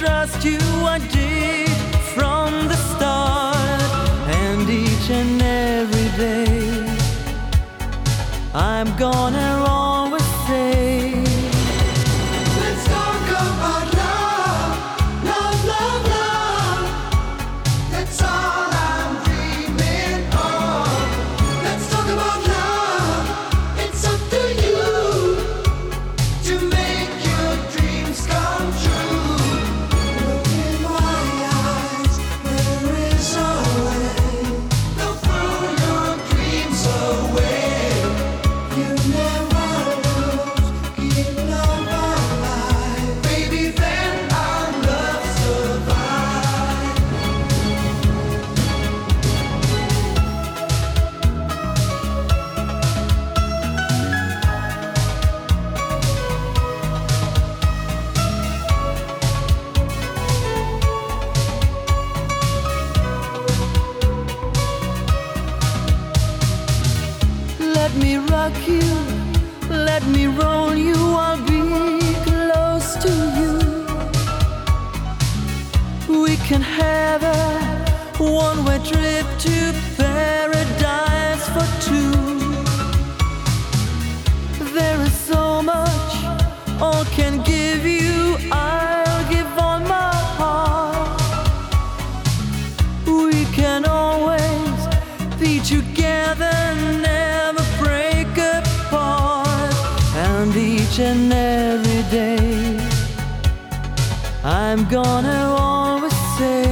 trust you, I did from the start. And each and every day I'm gonna always say, let's talk about love, love, love, love. That's all I'm dreaming of. Let's talk about love. It's up to you to make your dreams come true. Look in my eyes, there is a way. They'll throw your dreams away. You never lose, keep love alive. Baby, then our love survive. let me rock you, let me roll you, I'll be close to you. We can have a one-way trip to paradise for two. There is so much all can give you, I'll give all my heart. We can always be together, never break apart. And each and every day I'm gonna always say,